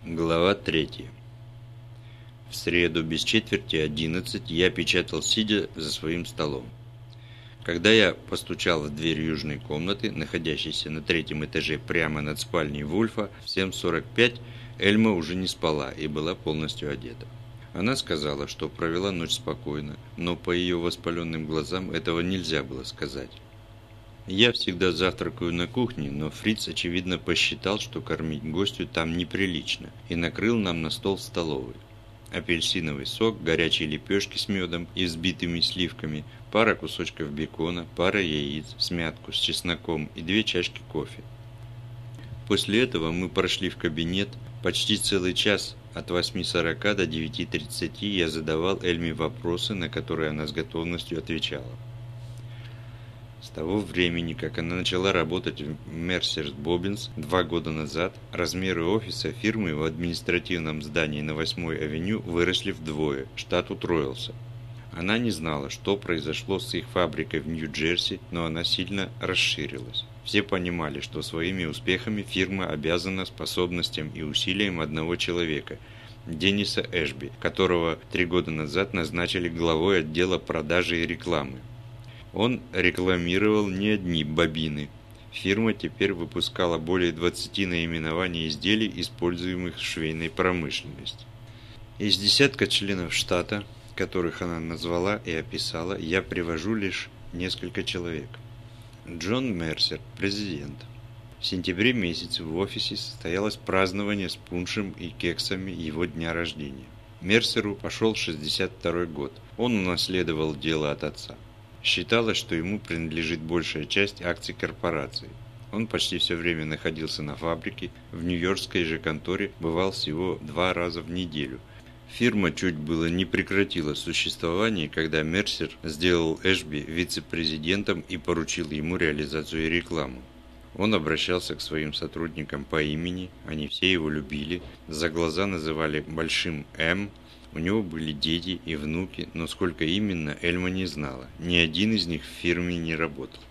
Глава 3. В среду без четверти 11 я печатал, сидя за своим столом. Когда я постучал в дверь южной комнаты, находящейся на третьем этаже прямо над спальней Вульфа, в 7:45 Эльма уже не спала и была полностью одета. Она сказала, что провела ночь спокойно, но по ее воспаленным глазам этого нельзя было сказать. Я всегда завтракаю на кухне, но Фриц, очевидно, посчитал, что кормить гостю там неприлично, и накрыл нам на стол в столовой. Апельсиновый сок, горячие лепешки с медом и взбитыми сливками, пара кусочков бекона, пара яиц, смятку с чесноком и 2 чашки кофе. После этого мы прошли в кабинет. Почти целый час от 8:40 до 9:30 я задавал Эльме вопросы, на которые она с готовностью отвечала. С того времени, как она начала работать в Mercer Bobbins 2 года назад, размеры офиса фирмы в административном здании на 8-й авеню выросли вдвое, штат утроился. Она не знала, что произошло с их фабрикой в Нью-Джерси, но она сильно расширилась. Все понимали, что своими успехами фирма обязана способностям и усилиям одного человека – Денниса Эшби, которого 3 года назад назначили главой отдела продажи и рекламы. Он рекламировал не одни бобины. Фирма теперь выпускала более 20 наименований изделий, используемых в швейной промышленности. Из десятка членов штата, которых она назвала и описала, я привожу лишь несколько человек. Джон Мерсер, президент. В сентябре месяце в офисе состоялось празднование с пуншем и кексами его дня рождения. Мерсеру пошел 62-й год. Он унаследовал дело от отца. Считалось, что ему принадлежит большая часть акций корпорации. Он почти все время находился на фабрике, в нью-йоркской же конторе бывал всего 2 раза в неделю. Фирма чуть было не прекратила существование, когда Мерсер сделал Эшби вице-президентом и поручил ему реализацию и рекламу. Он обращался к своим сотрудникам по имени, они все его любили, за глаза называли Большим М. У него были дети и внуки, но сколько именно, Эльма не знала. Ни один из них в фирме не работал.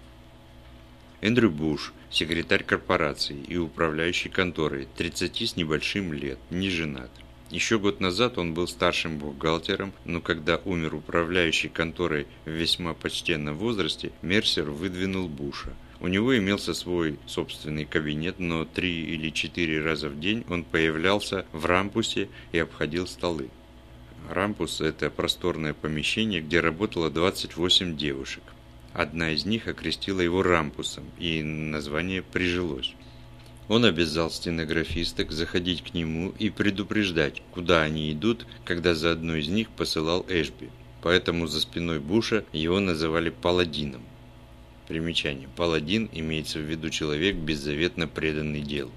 Эндрю Буш, секретарь корпорации и управляющий конторой, 30 с небольшим лет, не женат. Еще год назад он был старшим бухгалтером, но когда умер управляющий конторой в весьма почтенном возрасте, Мерсер выдвинул Буша. У него имелся свой собственный кабинет, но 3 или 4 раза в день он появлялся в рампусе и обходил столы. Рампус – это просторное помещение, где работало 28 девушек. Одна из них окрестила его Рампусом, и название прижилось. Он обязал стенографисток заходить к нему и предупреждать, куда они идут, когда за одной из них посылал Эшби. Поэтому за спиной Буша его называли паладином. Примечание. Паладин имеется в виду человек, беззаветно преданный делу.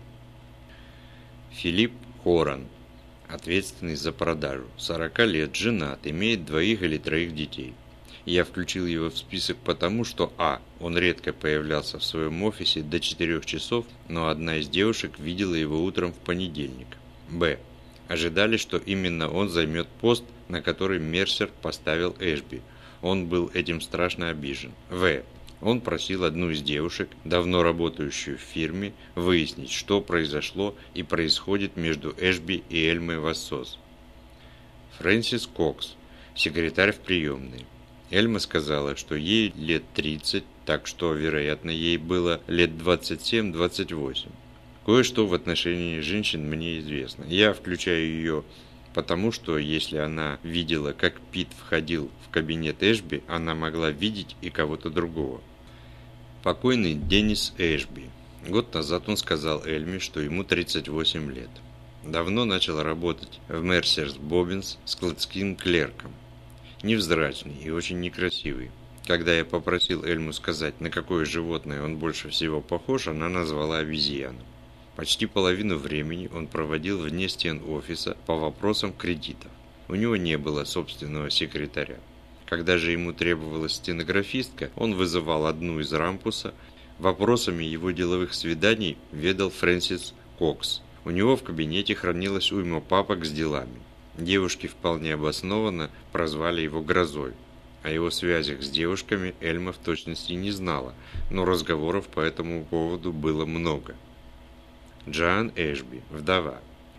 Филипп Хоран. Ответственный за продажу. 40 лет, женат, имеет 2 или 3 детей. Я включил его в список потому, что а. Он редко появлялся в своем офисе до 4 часов, но одна из девушек видела его утром в понедельник. Б. Ожидали, что именно он займет пост, на который Мерсер поставил Эшби. Он был этим страшно обижен. В. Он просил одну из девушек, давно работающую в фирме, выяснить, что произошло и происходит между Эшби и Эльмой Вассос. Фрэнсис Кокс, секретарь в приемной. Эльма сказала, что ей лет 30, так что, вероятно, ей было лет 27-28. Кое-что в отношении женщин мне известно. Я включаю ее потому, что если она видела, как Пит входил в кабинет Эшби, она могла видеть и кого-то другого. Покойный Деннис Эшби. Год назад он сказал Эльме, что ему 38 лет. Давно начал работать в Mercer Bobbins складским клерком. Невзрачный и очень некрасивый. Когда я попросил Эльму сказать, на какое животное он больше всего похож, она назвала обезьяну. Почти половину времени он проводил вне стен офиса по вопросам кредитов. У него не было собственного секретаря. Когда же ему требовалась стенографистка, он вызывал одну из Рампуса. Вопросами его деловых свиданий ведал Фрэнсис Кокс. У него в кабинете хранилась уйма папок с делами. Девушки вполне обоснованно прозвали его «грозой». О его связях с девушками Эльма в точности не знала, но разговоров по этому поводу было много. Джоан Эшби, вдова.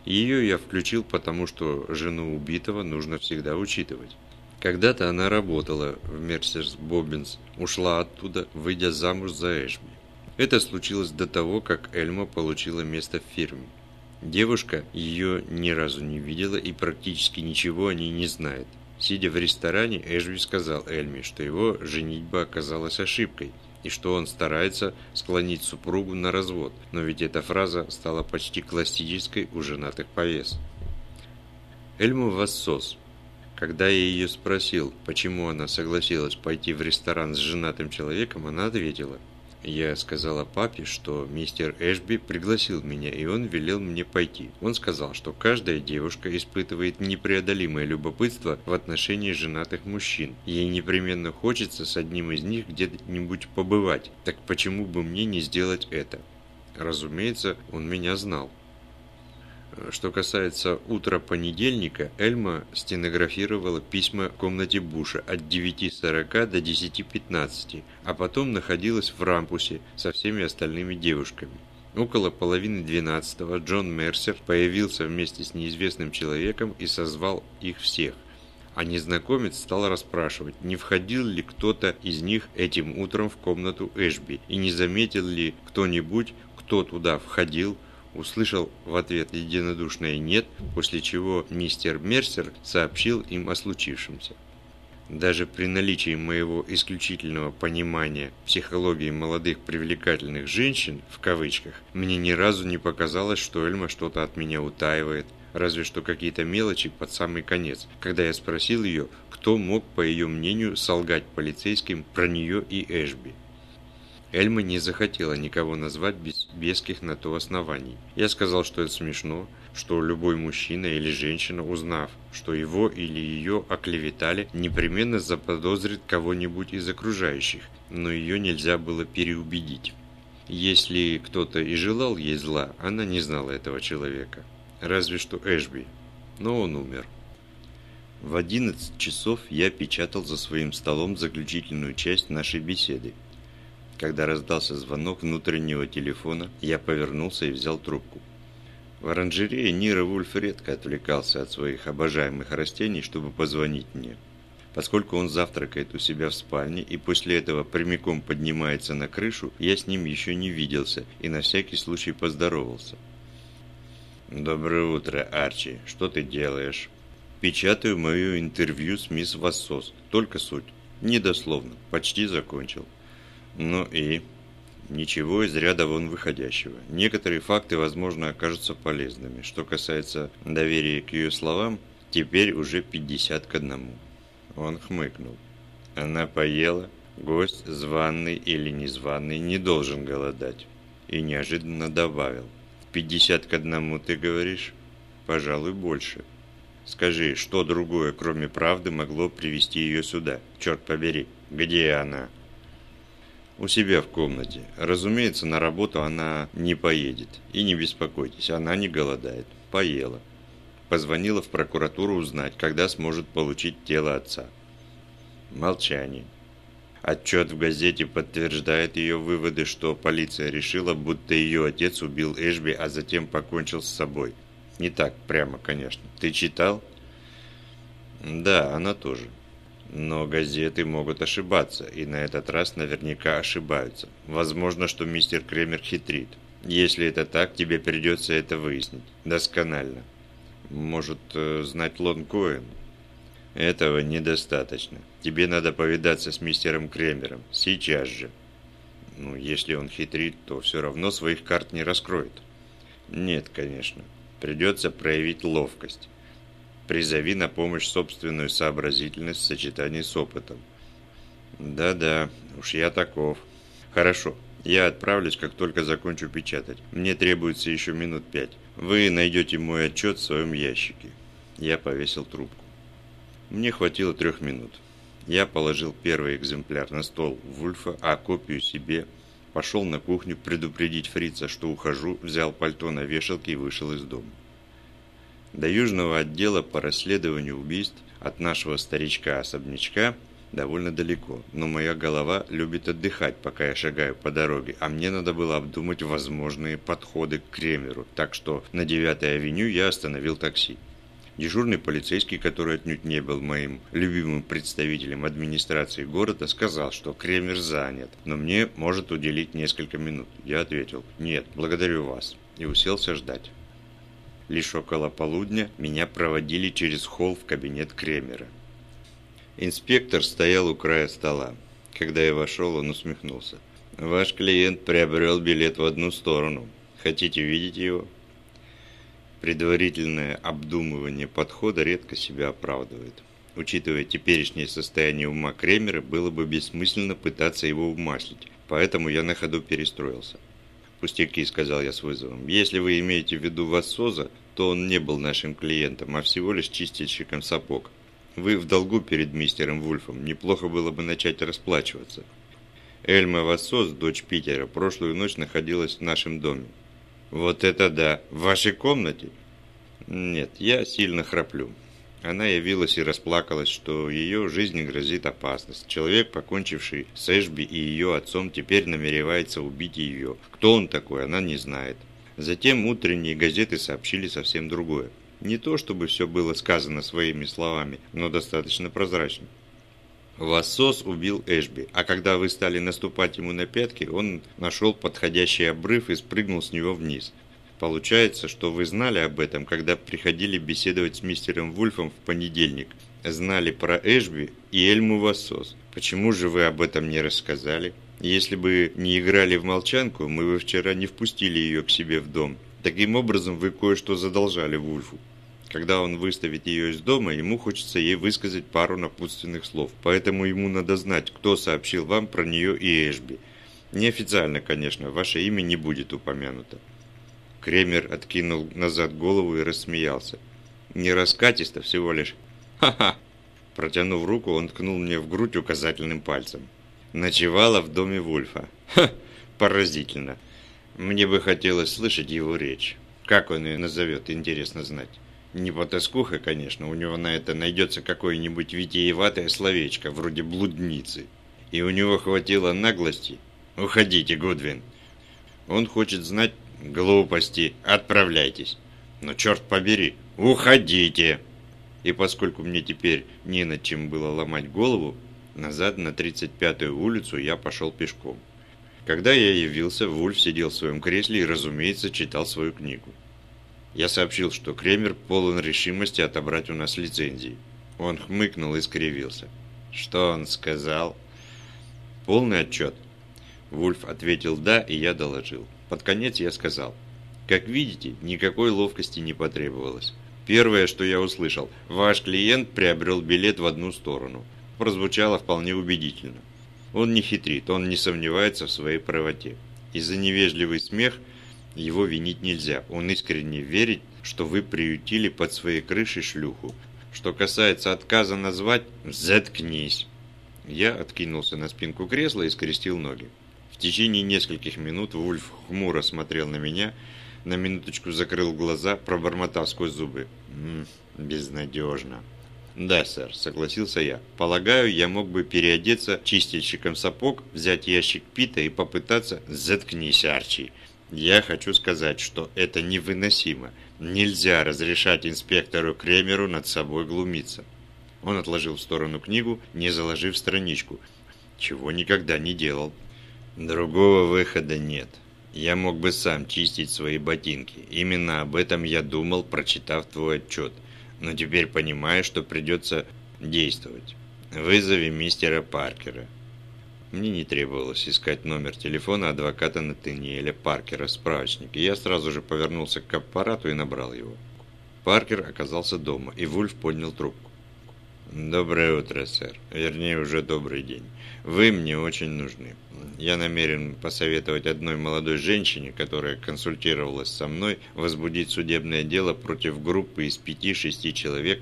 Ее я включил, потому что жену убитого нужно всегда учитывать. Когда-то она работала в Мерсерс Боббинс, ушла оттуда, выйдя замуж за Эшби. Это случилось до того, как Эльма получила место в фирме. Девушка ее ни разу не видела и практически ничего о ней не знает. Сидя в ресторане, Эшби сказал Эльме, что его женитьба оказалась ошибкой, и что он старается склонить супругу на развод, но ведь эта фраза стала почти классической у женатых повес. Эльма воссос. Когда я ее спросил, почему она согласилась пойти в ресторан с женатым человеком, она ответила: «Я сказала папе, что мистер Эшби пригласил меня, и он велел мне пойти. Он сказал, что каждая девушка испытывает непреодолимое любопытство в отношении женатых мужчин. Ей непременно хочется с одним из них где-нибудь побывать. Так почему бы мне не сделать это?» Разумеется, он меня знал. Что касается утра понедельника, Эльма стенографировала письма в комнате Буша от 9:40 до 10:15, а потом находилась в Рампусе со всеми остальными девушками. Около половины 12-го Джон Мерсер появился вместе с неизвестным человеком и созвал их всех. А незнакомец стал расспрашивать, не входил ли кто-то из них этим утром в комнату Эшби, и не заметил ли кто-нибудь, кто туда входил. Услышал в ответ единодушное «нет», после чего мистер Мерсер сообщил им о случившемся. Даже при наличии моего исключительного понимания психологии молодых привлекательных женщин, в кавычках, мне ни разу не показалось, что Эльма что-то от меня утаивает, разве что какие-то мелочи под самый конец, когда я спросил ее, кто мог, по ее мнению, солгать полицейским про нее и Эшби. Эльма не захотела никого назвать без веских на то оснований. Я сказал, что это смешно, что любой мужчина или женщина, узнав, что его или ее оклеветали, непременно заподозрит кого-нибудь из окружающих, но ее нельзя было переубедить. Если кто-то и желал ей зла, она не знала этого человека. Разве что Эшби. Но он умер. В 11 часов я печатал за своим столом заключительную часть нашей беседы. Когда раздался звонок внутреннего телефона, я повернулся и взял трубку. В оранжерее Нира Вульф редко отвлекался от своих обожаемых растений, чтобы позвонить мне. Поскольку он завтракает у себя в спальне и после этого прямиком поднимается на крышу, я с ним еще не виделся и на всякий случай поздоровался. «Доброе утро, Арчи. Что ты делаешь?» «Печатаю мое интервью с мисс Вассос. Только суть. Недословно. Почти закончил». «Ну и?» «Ничего из ряда вон выходящего. Некоторые факты, возможно, окажутся полезными. Что касается доверия к ее словам, теперь уже 50-1. Он хмыкнул. Она поела. Гость, званый или незваный, не должен голодать. И неожиданно добавил. 50-1 ты говоришь? Пожалуй, больше. Скажи, что другое, кроме правды, могло привести ее сюда? Черт побери, где она?» «У себя в комнате. Разумеется, на работу она не поедет. И не беспокойтесь, она не голодает. Поела. Позвонила в прокуратуру узнать, когда сможет получить тело отца». Молчание. Отчет в газете подтверждает ее выводы, что полиция решила, будто ее отец убил Эшби, а затем покончил с собой. Не так прямо, конечно. Ты читал? Да, она тоже. Но газеты могут ошибаться, и на этот раз наверняка ошибаются. Возможно, что мистер Кремер хитрит. Если это так, тебе придется это выяснить. Досконально. Может, знать Лон Коэн? Этого недостаточно. Тебе надо повидаться с мистером Кремером. Сейчас же. Ну, если он хитрит, то все равно своих карт не раскроет. Нет, конечно. Придется проявить ловкость. Призови на помощь собственную сообразительность в сочетании с опытом. Да-да, уж я таков. Хорошо, я отправлюсь, как только закончу печатать. Мне требуется еще минут 5. Вы найдете мой отчет в своем ящике. Я повесил трубку. Мне хватило 3 минут. Я положил первый экземпляр на стол Вульфа, а копию себе. Пошел на кухню предупредить фрица, что ухожу, взял пальто на вешалке и вышел из дома. До южного отдела по расследованию убийств от нашего старичка-особнячка довольно далеко, но моя голова любит отдыхать, пока я шагаю по дороге, а мне надо было обдумать возможные подходы к Кремеру, так что на 9-й авеню я остановил такси. Дежурный полицейский, который отнюдь не был моим любимым представителем администрации города, сказал, что Кремер занят, но мне может уделить несколько минут. Я ответил: «Нет, благодарю вас», и уселся ждать. Лишь около полудня меня проводили через холл в кабинет Кремера. Инспектор стоял у края стола. Когда я вошел, он усмехнулся. «Ваш клиент приобрел билет в одну сторону. Хотите видеть его?» Предварительное обдумывание подхода редко себя оправдывает. Учитывая теперешнее состояние ума Кремера, было бы бессмысленно пытаться его умаслить, поэтому я на ходу перестроился. «Пустяки», — сказал я с вызовом. «Если вы имеете в виду Вассоза, то он не был нашим клиентом, а всего лишь чистильщиком сапог. Вы в долгу перед мистером Вульфом, неплохо было бы начать расплачиваться. Эльма Вассоз, дочь Питера, прошлую ночь находилась в нашем доме». «Вот это да! В вашей комнате?» «Нет, я сильно храплю». Она явилась и расплакалась, что ее жизни грозит опасность. Человек, покончивший с Эшби и ее отцом, теперь намеревается убить ее. Кто он такой, она не знает. Затем утренние газеты сообщили совсем другое. Не то, чтобы все было сказано своими словами, но достаточно прозрачно. Вассоз убил Эшби, а когда вы стали наступать ему на пятки, он нашел подходящий обрыв и спрыгнул с него вниз. Получается, что вы знали об этом, когда приходили беседовать с мистером Вульфом в понедельник. Знали про Эшби и Эльму Вассоз. Почему же вы об этом не рассказали? Если бы не играли в молчанку, мы бы вчера не впустили ее к себе в дом. Таким образом, вы кое-что задолжали Вульфу. Когда он выставит ее из дома, ему хочется ей высказать пару напутственных слов. Поэтому ему надо знать, кто сообщил вам про нее и Эшби. Неофициально, конечно, ваше имя не будет упомянуто. Кремер откинул назад голову и рассмеялся. Не раскатисто, всего лишь «ха-ха». Протянув руку, он ткнул мне в грудь указательным пальцем. Ночевала в доме Вульфа. Ха, поразительно. Мне бы хотелось слышать его речь. Как он ее назовет, интересно знать. Не потаскуха, конечно, у него на это найдется какое-нибудь витиеватое словечко, вроде блудницы. И у него хватило наглости. Уходите, Гудвин. Он хочет знать глупости. Отправляйтесь. Но черт побери, уходите. И поскольку мне теперь не над чем было ломать голову, назад на 35-ю улицу я пошел пешком. Когда я явился, Вульф сидел в своем кресле и, разумеется, читал свою книгу. Я сообщил, что Кремер полон решимости отобрать у нас лицензии. Он хмыкнул и скривился. Что он сказал? Полный отчет. Вульф ответил «да», и я доложил. Под конец я сказал: как видите, никакой ловкости не потребовалось. Первое, что я услышал: ваш клиент приобрел билет в одну сторону. Прозвучало вполне убедительно. Он не хитрит, он не сомневается в своей правоте. И за невежливый смех его винить нельзя. Он искренне верит, что вы приютили под своей крышей шлюху. Что касается отказа назвать, заткнись. Я откинулся на спинку кресла и скрестил ноги. В течение нескольких минут Вульф хмуро смотрел на меня, на минуточку закрыл глаза, пробормотав сквозь зубы: безнадежно. «Да, сэр», — согласился я. «Полагаю, я мог бы переодеться чистильщиком сапог, взять ящик пита и попытаться...» «Заткнись, Арчи. Я хочу сказать, что это невыносимо. Нельзя разрешать инспектору Кремеру над собой глумиться». Он отложил в сторону книгу, не заложив страничку, чего никогда не делал. «Другого выхода нет. Я мог бы сам чистить свои ботинки. Именно об этом я думал, прочитав твой отчет. Но теперь понимаю, что придется действовать. Вызови мистера Паркера». Мне не требовалось искать номер телефона адвоката Натаниэля Паркера в справочнике. Я сразу же повернулся к аппарату и набрал его. Паркер оказался дома, и Вульф поднял трубку. «Доброе утро, сэр. Вернее, уже добрый день. Вы мне очень нужны. Я намерен посоветовать одной молодой женщине, которая консультировалась со мной, возбудить судебное дело против группы из 5-6 человек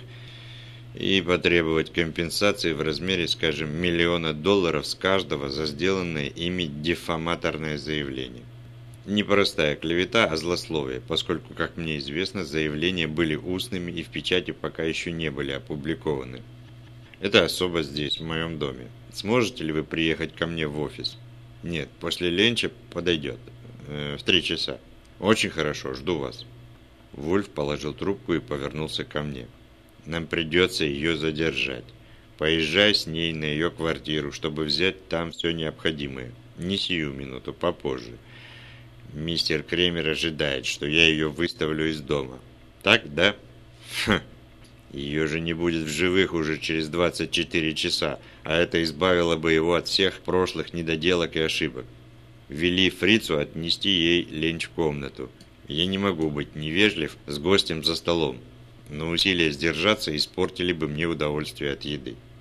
и потребовать компенсации в размере, скажем, $1 миллиона с каждого за сделанное ими дефаматорное заявление. Непростая клевета, а злословие, поскольку, как мне известно, заявления были устными и в печати пока еще не были опубликованы. Это особо здесь, в моем доме. Сможете ли вы приехать ко мне в офис? Нет, после ленча подойдет. В 3 часа. Очень хорошо, жду вас. Вульф положил трубку и повернулся ко мне. Нам придется ее задержать. Поезжай с ней на ее квартиру, чтобы взять там все необходимое. Не сию минуту, попозже. Мистер Кремер ожидает, что я ее выставлю из дома. Так, да? Ее же не будет в живых уже через 24 часа, а это избавило бы его от всех прошлых недоделок и ошибок. Вели фрицу отнести ей ленч в комнату. Я не могу быть невежлив с гостем за столом, но усилия сдержаться испортили бы мне удовольствие от еды.